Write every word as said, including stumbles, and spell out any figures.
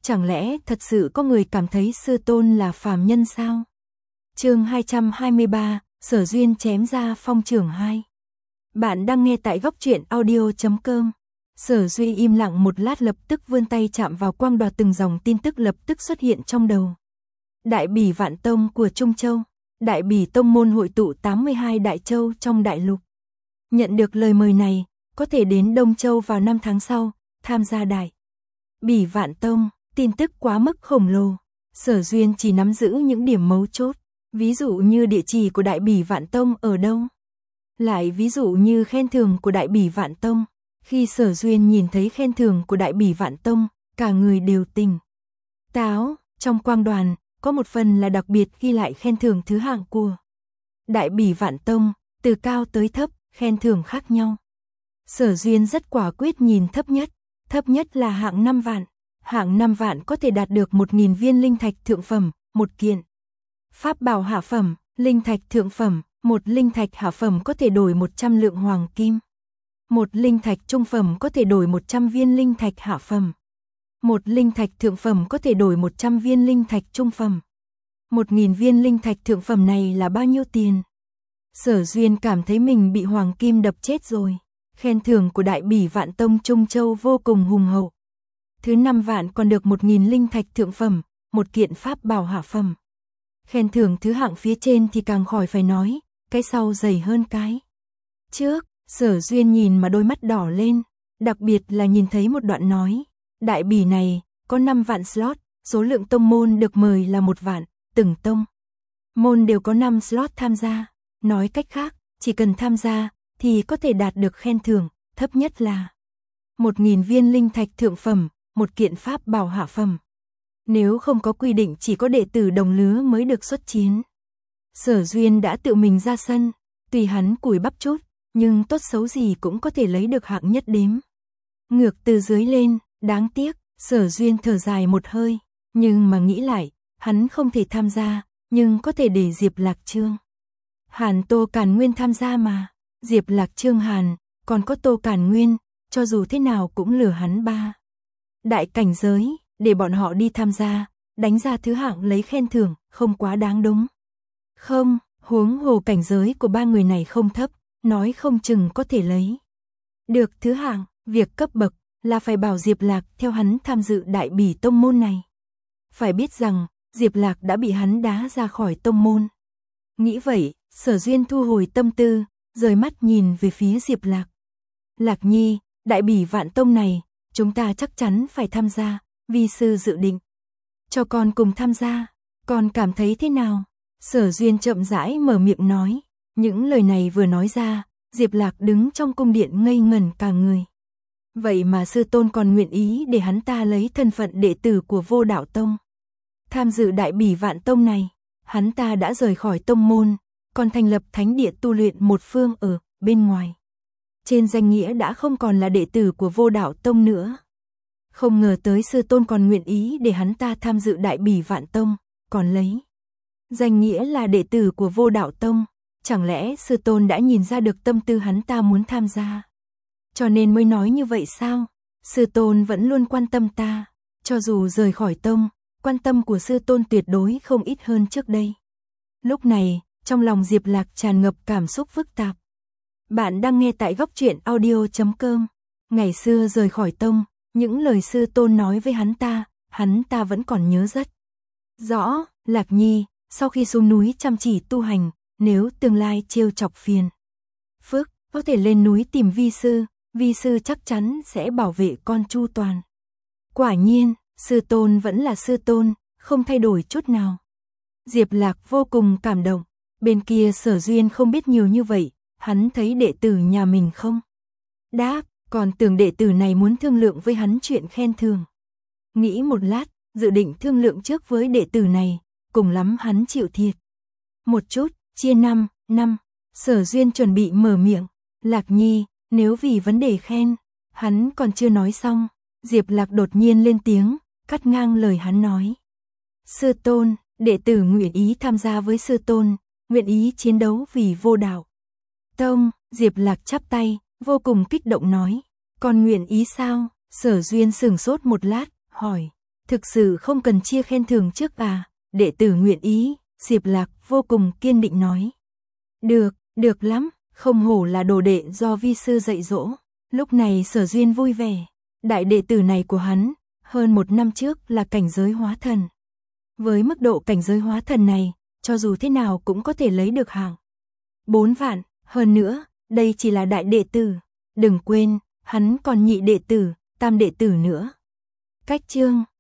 Chẳng lẽ thật sự có người cảm thấy sư tôn là phàm nhân sao? Chương hai trăm hai mươi ba, Sở Duyên chém ra phong trưởng hai. Bạn đang nghe tại góc truyện audio chấm com. Sở Duy im lặng một lát, lập tức vươn tay chạm vào quang đoạt, từng dòng tin tức lập tức xuất hiện trong đầu. Đại Bỉ Vạn Tông của Trung Châu. Đại Bỉ Tông môn hội tụ tám mươi hai đại châu trong đại lục. Nhận được lời mời này, có thể đến Đông Châu vào năm tháng sau, tham gia Đại Bỉ Vạn Tông. Tin tức quá mức khổng lồ. Sở Duyên chỉ nắm giữ những điểm mấu chốt, ví dụ như địa chỉ của Đại Bỉ Vạn Tông ở đâu. Lại ví dụ như khen thưởng của Đại Bỉ Vạn Tông. Khi Sở Duyên nhìn thấy khen thưởng của Đại Bỉ Vạn Tông, cả người đều tỉnh táo. Trong quang đoàn, có một phần là đặc biệt ghi lại khen thưởng thứ hạng của Đại Bỉ Vạn Tông, từ cao tới thấp, khen thưởng khác nhau. Sở Duyên rất quả quyết nhìn thấp nhất, thấp nhất là hạng năm vạn. Hạng năm vạn có thể đạt được một nghìn viên linh thạch thượng phẩm, một kiện pháp bảo hạ phẩm. Linh thạch thượng phẩm, một linh thạch hạ phẩm có thể đổi một trăm lượng hoàng kim. Một linh thạch trung phẩm có thể đổi một trăm viên linh thạch hạ phẩm. Một linh thạch thượng phẩm có thể đổi một trăm viên linh thạch trung phẩm. Một nghìn viên linh thạch thượng phẩm này là bao nhiêu tiền? Sở Duyên cảm thấy mình bị hoàng kim đập chết rồi. Khen thưởng của Đại Bỉ Vạn Tông Trung Châu vô cùng hùng hậu. Thứ năm vạn còn được một nghìn linh thạch thượng phẩm, một kiện pháp bảo hạ phẩm. Khen thưởng thứ hạng phía trên thì càng khỏi phải nói, cái sau dày hơn cái trước. Sở Duyên nhìn mà đôi mắt đỏ lên, đặc biệt là nhìn thấy một đoạn nói. Đại Bỉ này, có năm vạn slot, số lượng tông môn được mời là một vạn, từng tông môn đều có năm slot tham gia. Nói cách khác, chỉ cần tham gia, thì có thể đạt được khen thưởng, thấp nhất là một nghìn viên linh thạch thượng phẩm, một kiện pháp bảo hạ phẩm. Nếu không có quy định chỉ có đệ tử đồng lứa mới được xuất chiến. Sở Duyên đã tự mình ra sân, tùy hắn cùi bắp chút, nhưng tốt xấu gì cũng có thể lấy được hạng nhất đếm. Ngược từ dưới lên, đáng tiếc, Sở Duyên thở dài một hơi, nhưng mà nghĩ lại, hắn không thể tham gia, nhưng có thể để Diệp Lạc Trương Hàn Tô Càn Nguyên tham gia mà. Diệp Lạc Trương Hàn, còn có Tô Càn Nguyên, cho dù thế nào cũng lừa hắn ba đại cảnh giới, để bọn họ đi tham gia, đánh ra thứ hạng lấy khen thưởng, không quá đáng đúng không? Huống hồ cảnh giới của ba người này không thấp, nói không chừng có thể lấy được thứ hạng. Việc cấp bậc là phải bảo Diệp Lạc theo hắn tham dự Đại Bỉ Tông môn này. Phải biết rằng, Diệp Lạc đã bị hắn đá ra khỏi tông môn. Nghĩ vậy, Sở Duyên thu hồi tâm tư, rời mắt nhìn về phía Diệp Lạc. Lạc Nhi, Đại Bỉ Vạn Tông này, chúng ta chắc chắn phải tham gia, vi sư dự định cho con cùng tham gia, con cảm thấy thế nào? Sở Duyên chậm rãi mở miệng nói. Những lời này vừa nói ra, Diệp Lạc đứng trong cung điện ngây ngẩn cả người. Vậy mà sư tôn còn nguyện ý để hắn ta lấy thân phận đệ tử của Vô Đạo Tông tham dự Đại Bỉ Vạn Tông này. Hắn ta đã rời khỏi tông môn, còn thành lập thánh địa tu luyện một phương ở bên ngoài. Trên danh nghĩa đã không còn là đệ tử của Vô Đạo Tông nữa. Không ngờ tới sư tôn còn nguyện ý để hắn ta tham dự Đại Bỉ Vạn Tông, còn lấy danh nghĩa là đệ tử của Vô Đạo Tông. Chẳng lẽ sư tôn đã nhìn ra được tâm tư hắn ta muốn tham gia, cho nên mới nói như vậy sao? Sư tôn vẫn luôn quan tâm ta, cho dù rời khỏi tông, quan tâm của sư tôn tuyệt đối không ít hơn trước đây. Lúc này, trong lòng Diệp Lạc tràn ngập cảm xúc phức tạp. Bạn đang nghe tại góc truyện audio chấm com. Ngày xưa rời khỏi tông, những lời sư tôn nói với hắn ta, hắn ta vẫn còn nhớ rất rõ. Lạc Nhi, sau khi xuống núi chăm chỉ tu hành, nếu tương lai trêu chọc phiền phức, có thể lên núi tìm vi sư, vi sư chắc chắn sẽ bảo vệ con chu toàn. Quả nhiên, sư tôn vẫn là sư tôn, không thay đổi chút nào. Diệp Lạc vô cùng cảm động. Bên kia Sở Duyên không biết nhiều như vậy, hắn thấy đệ tử nhà mình không đáp, còn tưởng đệ tử này muốn thương lượng với hắn chuyện khen thưởng. Nghĩ một lát, dự định thương lượng trước với đệ tử này, cùng lắm hắn chịu thiệt một chút, chia năm, năm. Sở Duyên chuẩn bị mở miệng. Lạc Nhi, nếu vì vấn đề khen, hắn còn chưa nói xong, Diệp Lạc đột nhiên lên tiếng, cắt ngang lời hắn nói. Sư tôn, đệ tử nguyện ý tham gia với sư tôn, nguyện ý chiến đấu vì Vô Đạo Tông. Diệp Lạc chắp tay, vô cùng kích động nói. Con nguyện ý sao? Sở Duyên sửng sốt một lát, hỏi. Thực sự không cần chia khen thưởng trước à, đệ tử nguyện ý, Diệp Lạc vô cùng kiên định nói. Được, được lắm, không hổ là đồ đệ do vi sư dạy dỗ. Lúc này Sở Duyên vui vẻ, đại đệ tử này của hắn, hơn một năm trước là cảnh giới hóa thần. Với mức độ cảnh giới hóa thần này, cho dù thế nào cũng có thể lấy được hạng bốn vạn, hơn nữa, đây chỉ là đại đệ tử. Đừng quên, hắn còn nhị đệ tử, tam đệ tử nữa. Cách chương